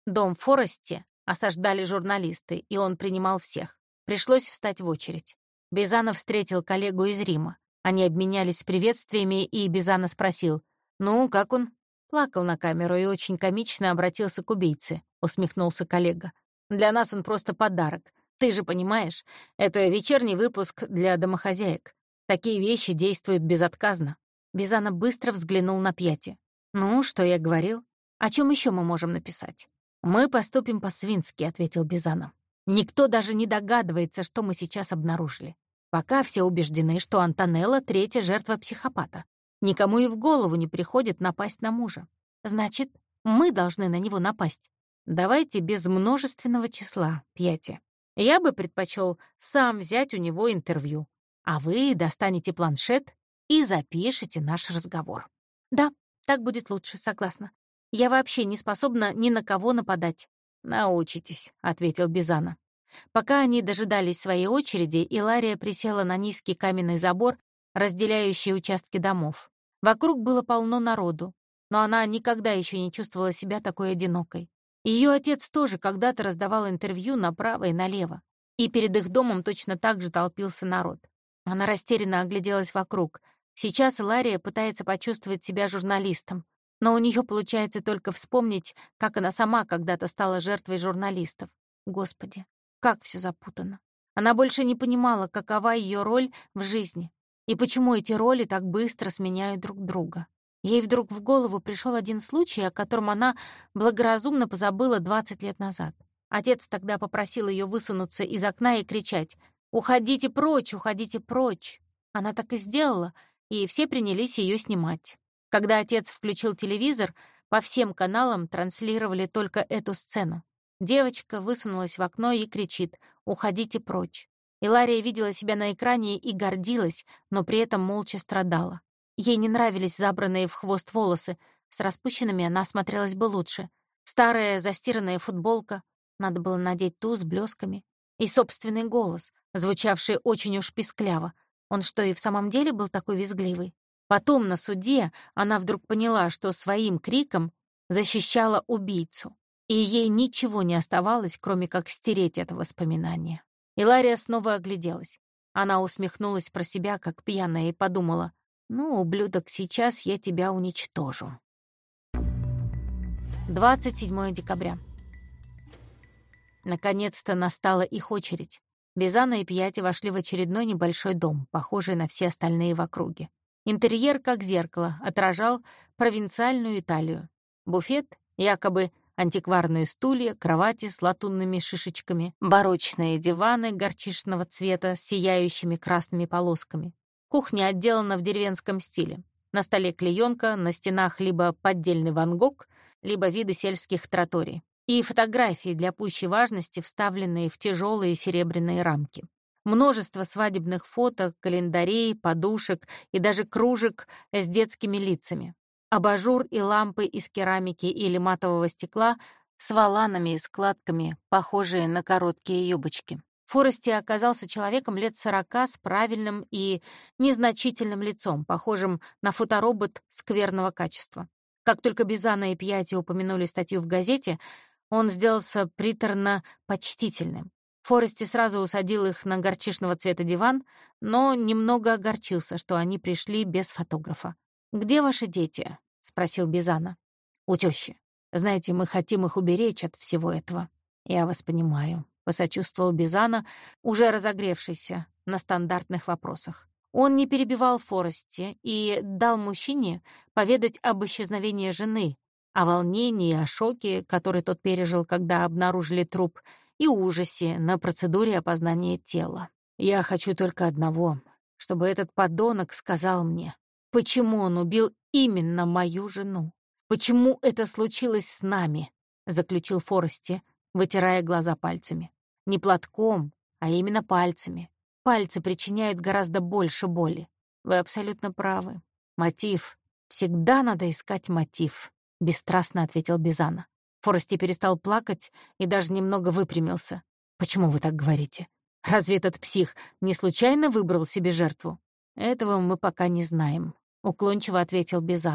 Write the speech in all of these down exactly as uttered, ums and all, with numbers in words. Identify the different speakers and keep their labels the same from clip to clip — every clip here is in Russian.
Speaker 1: Дом в Форесте осаждали журналисты, и он принимал всех. Пришлось встать в очередь. Бизанов встретил коллегу из Рима. Они обменялись приветствиями, и Бизанов спросил: «Ну, как он?» Плакал на камеру и очень комично обратился к убийце, усмехнулся коллега. «Для нас он просто подарок. Ты же понимаешь, это вечерний выпуск для домохозяек. Такие вещи действуют безотказно». Бизанов быстро взглянул на Пьяти. «Ну, что я говорил? О чем еще мы можем написать?» «Мы поступим по-свински», — ответил Бизанов. «Никто даже не догадывается, что мы сейчас обнаружили. Пока все убеждены, что Антонелла — третья жертва психопата. Никому и в голову не приходит напасть на мужа. Значит, мы должны на него напасть. Давайте без множественного числа, Пьяти. Я бы предпочел сам взять у него интервью, а вы достанете планшет и запишите наш разговор». «Да, так будет лучше, согласна. Я вообще не способна ни на кого нападать». «Научитесь», — ответил Бизанов. Пока они дожидались своей очереди, Илария присела на низкий каменный забор, разделяющий участки домов. Вокруг было полно народу, но она никогда еще не чувствовала себя такой одинокой. Ее отец тоже когда-то раздавал интервью направо и налево, и перед их домом точно так же толпился народ. Она растерянно огляделась вокруг. Сейчас Илария пытается почувствовать себя журналистом, но у нее получается только вспомнить, как она сама когда-то стала жертвой журналистов. Господи, как все запутано. Она больше не понимала, какова ее роль в жизни, и почему эти роли так быстро сменяют друг друга. Ей вдруг в голову пришел один случай, о котором она благоразумно позабыла двадцать лет назад. Отец тогда попросил ее высунуться из окна и кричать: «Уходите прочь, уходите прочь!» Она так и сделала, и все принялись ее снимать. Когда отец включил телевизор, по всем каналам транслировали только эту сцену. Девочка высунулась в окно и кричит: «Уходите прочь!» Илария видела себя на экране и гордилась, но при этом молча страдала. Ей не нравились забранные в хвост волосы. С распущенными она смотрелась бы лучше. Старая застиранная футболка, надо было надеть ту с блесками. И собственный голос, звучавший очень уж пискляво. Он что, и в самом деле был такой визгливый? Потом на суде она вдруг поняла, что своим криком защищала убийцу. И ей ничего не оставалось, кроме как стереть это воспоминание. Илария снова огляделась. Она усмехнулась про себя, как пьяная, и подумала: «Ну, ублюдок, сейчас я тебя уничтожу». двадцать седьмое декабря. Наконец-то настала их очередь. Бизана и Пьяти вошли в очередной небольшой дом, похожий на все остальные в округе. Интерьер, как зеркало, отражал провинциальную Италию. Буфет, якобы антикварные стулья, кровати с латунными шишечками, барочные диваны горчичного цвета с сияющими красными полосками. Кухня отделана в деревенском стиле. На столе клеёнка, на стенах либо поддельный Ван Гог, либо виды сельских траторий. И фотографии для пущей важности, вставленные в тяжелые серебряные рамки. Множество свадебных фото, календарей, подушек и даже кружек с детскими лицами. Абажур и лампы из керамики или матового стекла с воланами и складками, похожие на короткие юбочки. Форести оказался человеком лет сорока с правильным и незначительным лицом, похожим на фоторобот скверного качества. Как только Бизана и Пьяти упомянули статью в газете, он сделался приторно-почтительным. Форести сразу усадил их на горчичного цвета диван, но немного огорчился, что они пришли без фотографа. «Где ваши дети?» — спросил Бизана. «У тёщи. Знаете, мы хотим их уберечь от всего этого». «Я вас понимаю», — посочувствовал Бизана, уже разогревшийся на стандартных вопросах. Он не перебивал Форести и дал мужчине поведать об исчезновении жены, о волнении, о шоке, который тот пережил, когда обнаружили труп, и ужасе на процедуре опознания тела. «Я хочу только одного, чтобы этот подонок сказал мне, почему он убил именно мою жену. Почему это случилось с нами?» — заключил Форести, вытирая глаза пальцами. Не платком, а именно пальцами. Пальцы причиняют гораздо больше боли. Вы абсолютно правы. Мотив. Всегда надо искать мотив, — бесстрастно ответил Бизана. Форести перестал плакать и даже немного выпрямился. «Почему вы так говорите? Разве этот псих не случайно выбрал себе жертву?» «Этого мы пока не знаем», — уклончиво ответил Бизана.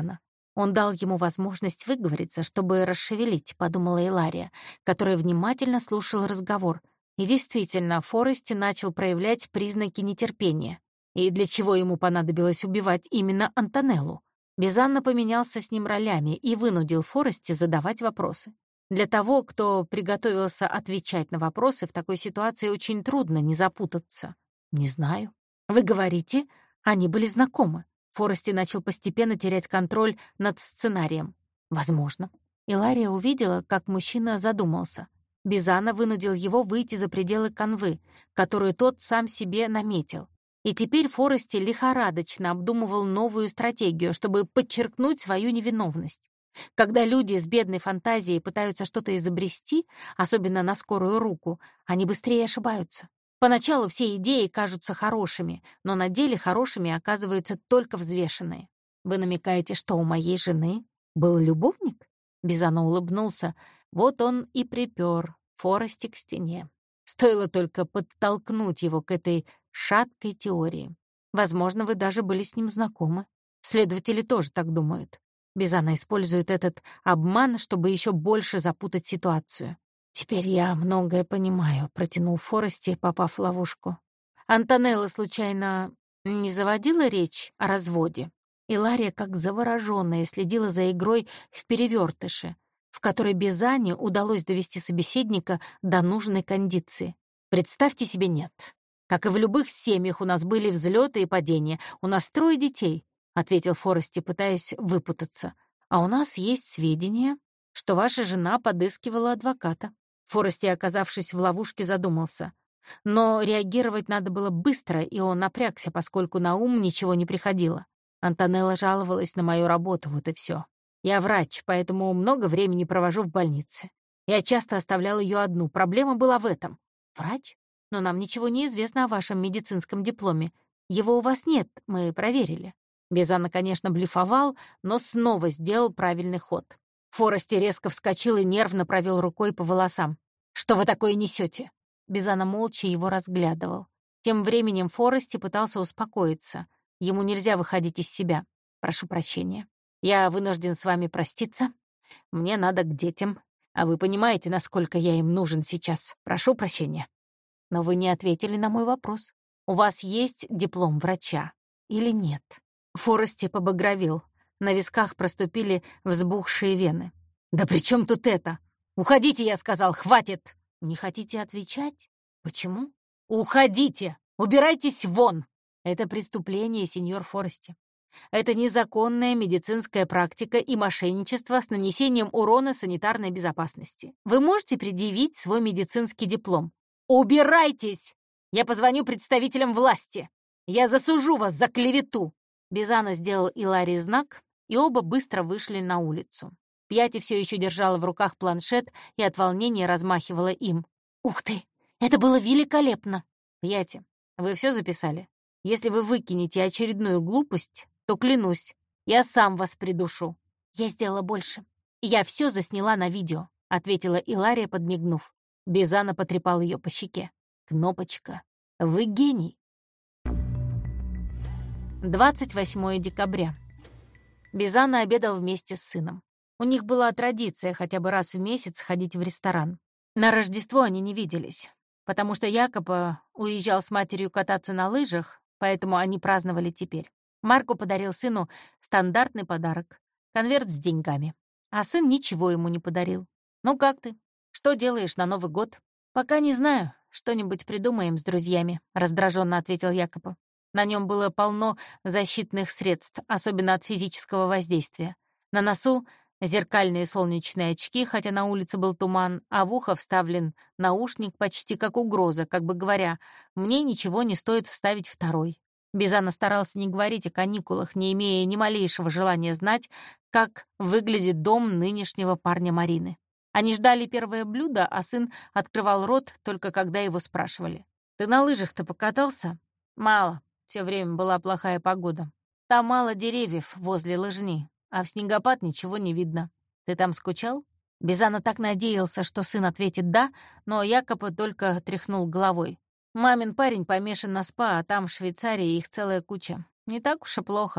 Speaker 1: Он дал ему возможность выговориться, чтобы расшевелить, подумала Илария, которая внимательно слушала разговор. И действительно, Форести начал проявлять признаки нетерпения. И для чего ему понадобилось убивать именно Антонеллу? Бизанно поменялся с ним ролями и вынудил Форести задавать вопросы. Для того, кто приготовился отвечать на вопросы, в такой ситуации очень трудно не запутаться. «Не знаю». «Вы говорите, они были знакомы». Форести начал постепенно терять контроль над сценарием. «Возможно». Илария увидела, как мужчина задумался. Бизанно вынудил его выйти за пределы канвы, которую тот сам себе наметил. И теперь Форести лихорадочно обдумывал новую стратегию, чтобы подчеркнуть свою невиновность. Когда люди с бедной фантазией пытаются что-то изобрести, особенно на скорую руку, они быстрее ошибаются. Поначалу все идеи кажутся хорошими, но на деле хорошими оказываются только взвешенные. «Вы намекаете, что у моей жены был любовник?» Бизанно улыбнулся. Вот он и припёр Форести к стене. Стоило только подтолкнуть его к этой шаткой теории. Возможно, вы даже были с ним знакомы. Следователи тоже так думают. Бизанно использует этот обман, чтобы еще больше запутать ситуацию. «Теперь я многое понимаю», — протянул Форести, попав в ловушку. «Антонелла, случайно, не заводила речь о разводе?» Илария, как заворожённая, следила за игрой в перевёртыше, в которой Бизанне удалось довести собеседника до нужной кондиции. «Представьте себе, нет. Как и в любых семьях у нас были взлёты и падения. У нас трое детей», — ответил Форести, пытаясь выпутаться. «А у нас есть сведения, что ваша жена подыскивала адвоката». Форести, оказавшись в ловушке, задумался. Но реагировать надо было быстро, и он напрягся, поскольку на ум ничего не приходило. Антонелла жаловалась на мою работу, вот и всё. Я врач, поэтому много времени провожу в больнице. Я часто оставлял её одну. Проблема была в этом. Врач? Но нам ничего не известно о вашем медицинском дипломе. Его у вас нет, мы проверили. Бизанно, конечно, блефовал, но снова сделал правильный ход. Форести резко вскочил и нервно провел рукой по волосам. «Что вы такое несете?» Бизанно молча его разглядывал. Тем временем Форести пытался успокоиться. Ему нельзя выходить из себя. «Прошу прощения. Я вынужден с вами проститься. Мне надо к детям. А вы понимаете, насколько я им нужен сейчас. Прошу прощения». «Но вы не ответили на мой вопрос. У вас есть диплом врача или нет?» Форести побагровел. На висках проступили взбухшие вены. «Да при чем тут это? Уходите, я сказал, хватит!» «Не хотите отвечать? Почему?» «Уходите! Убирайтесь вон!» «Это преступление, сеньор Форести. Это незаконная медицинская практика и мошенничество с нанесением урона санитарной безопасности. Вы можете предъявить свой медицинский диплом?» «Убирайтесь! Я позвоню представителям власти! Я засужу вас за клевету!» Бизанно сделал Иларии знак, и оба быстро вышли на улицу. Пьяти все еще держала в руках планшет и от волнения размахивала им. «Ух ты! Это было великолепно!» «Пьяти, вы все записали? Если вы выкинете очередную глупость, то, клянусь, я сам вас придушу». «Я сделала больше. Я все засняла на видео», — ответила Илария, подмигнув. Бизанно потрепал ее по щеке. «Кнопочка, вы гений». двадцать восьмое декабря. Бизанно обедал вместе с сыном. У них была традиция хотя бы раз в месяц ходить в ресторан. На Рождество они не виделись, потому что Якоб уезжал с матерью кататься на лыжах, поэтому они праздновали теперь. Марко подарил сыну стандартный подарок — конверт с деньгами. А сын ничего ему не подарил. «Ну как ты? Что делаешь на Новый год?» «Пока не знаю. Что-нибудь придумаем с друзьями», — раздраженно ответил Якоб. На нем было полно защитных средств, особенно от физического воздействия. На носу зеркальные солнечные очки, хотя на улице был туман, а в ухо вставлен наушник почти как угроза, как бы говоря, «мне ничего не стоит вставить второй». Бизанно старался не говорить о каникулах, не имея ни малейшего желания знать, как выглядит дом нынешнего парня Марины. Они ждали первое блюдо, а сын открывал рот только когда его спрашивали. «Ты на лыжах-то покатался?» «Мало. Все время была плохая погода. Там мало деревьев возле лыжни, а в снегопад ничего не видно. Ты там скучал?» Бизанно так надеялся, что сын ответит «да», но Якоб только тряхнул головой. «Мамин парень помешан на спа, а там в Швейцарии их целая куча. Не так уж и плохо.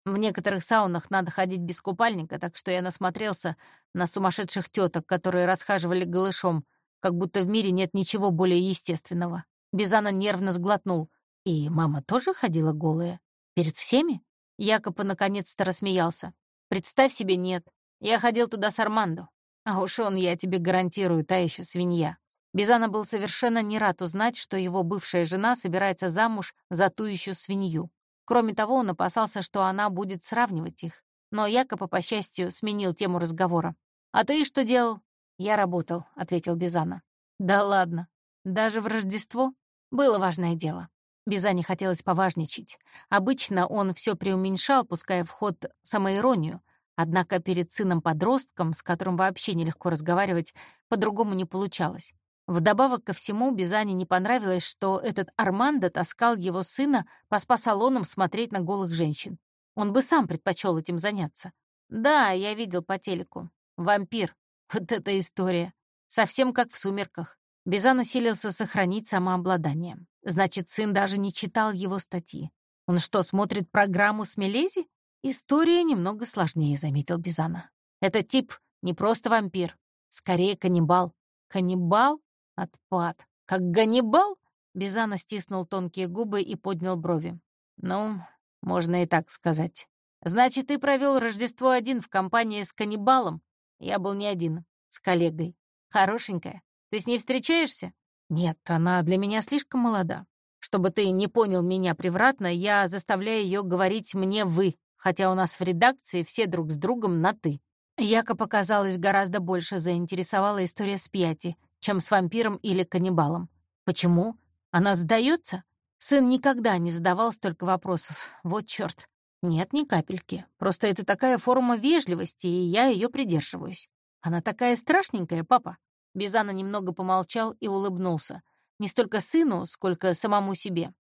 Speaker 1: В некоторых саунах надо ходить без купальника, так что я насмотрелся на сумасшедших теток, которые расхаживали голышом, как будто в мире нет ничего более естественного. Бизана нервно сглотнул. И мама тоже ходила голая? Перед всеми? Якоб наконец-то рассмеялся. Представь себе, нет. Я ходил туда с Армандо. А уж он, я тебе гарантирую, та еще свинья. Бизана был совершенно не рад узнать, что его бывшая жена собирается замуж за ту еще свинью. Кроме того, он опасался, что она будет сравнивать их. Но Якоб, по счастью, сменил тему разговора. «А ты что делал?» «Я работал», — ответил Бизана. «Да ладно. Даже в Рождество? Было важное дело». Бизане хотелось поважничать. Обычно он все преуменьшал, пуская в ход самоиронию. Однако перед сыном-подростком, с которым вообще нелегко разговаривать, по-другому не получалось. Вдобавок ко всему, Бизане не понравилось, что этот Армандо таскал его сына по спа-салонам смотреть на голых женщин. Он бы сам предпочел этим заняться. Да, я видел по телеку. Вампир. Вот эта история. Совсем как в «Сумерках». Бизан силился сохранить самообладание. Значит, сын даже не читал его статьи. Он что, смотрит программу с Мелези? История немного сложнее, заметил Бизана. Этот тип не просто вампир, скорее каннибал. Каннибал? Отпад. Как Ганнибал? Бизана стиснул тонкие губы и поднял брови. Ну, можно и так сказать. Значит, ты провел Рождество один в компании с каннибалом? Я был не один, с коллегой. Хорошенькая. Ты с ней встречаешься? Нет, она для меня слишком молода. Чтобы ты не понял меня превратно, я заставляю ее говорить мне «вы», хотя у нас в редакции все друг с другом на «ты». Яко показалось, гораздо больше заинтересовала история с Пьяти, чем с вампиром или каннибалом. Почему? Она сдается? Сын никогда не задавал столько вопросов. Вот чёрт. Нет, ни капельки. Просто это такая форма вежливости, и я ее придерживаюсь. Она такая страшненькая, папа. Бизана немного помолчал и улыбнулся. Не столько сыну, сколько самому себе.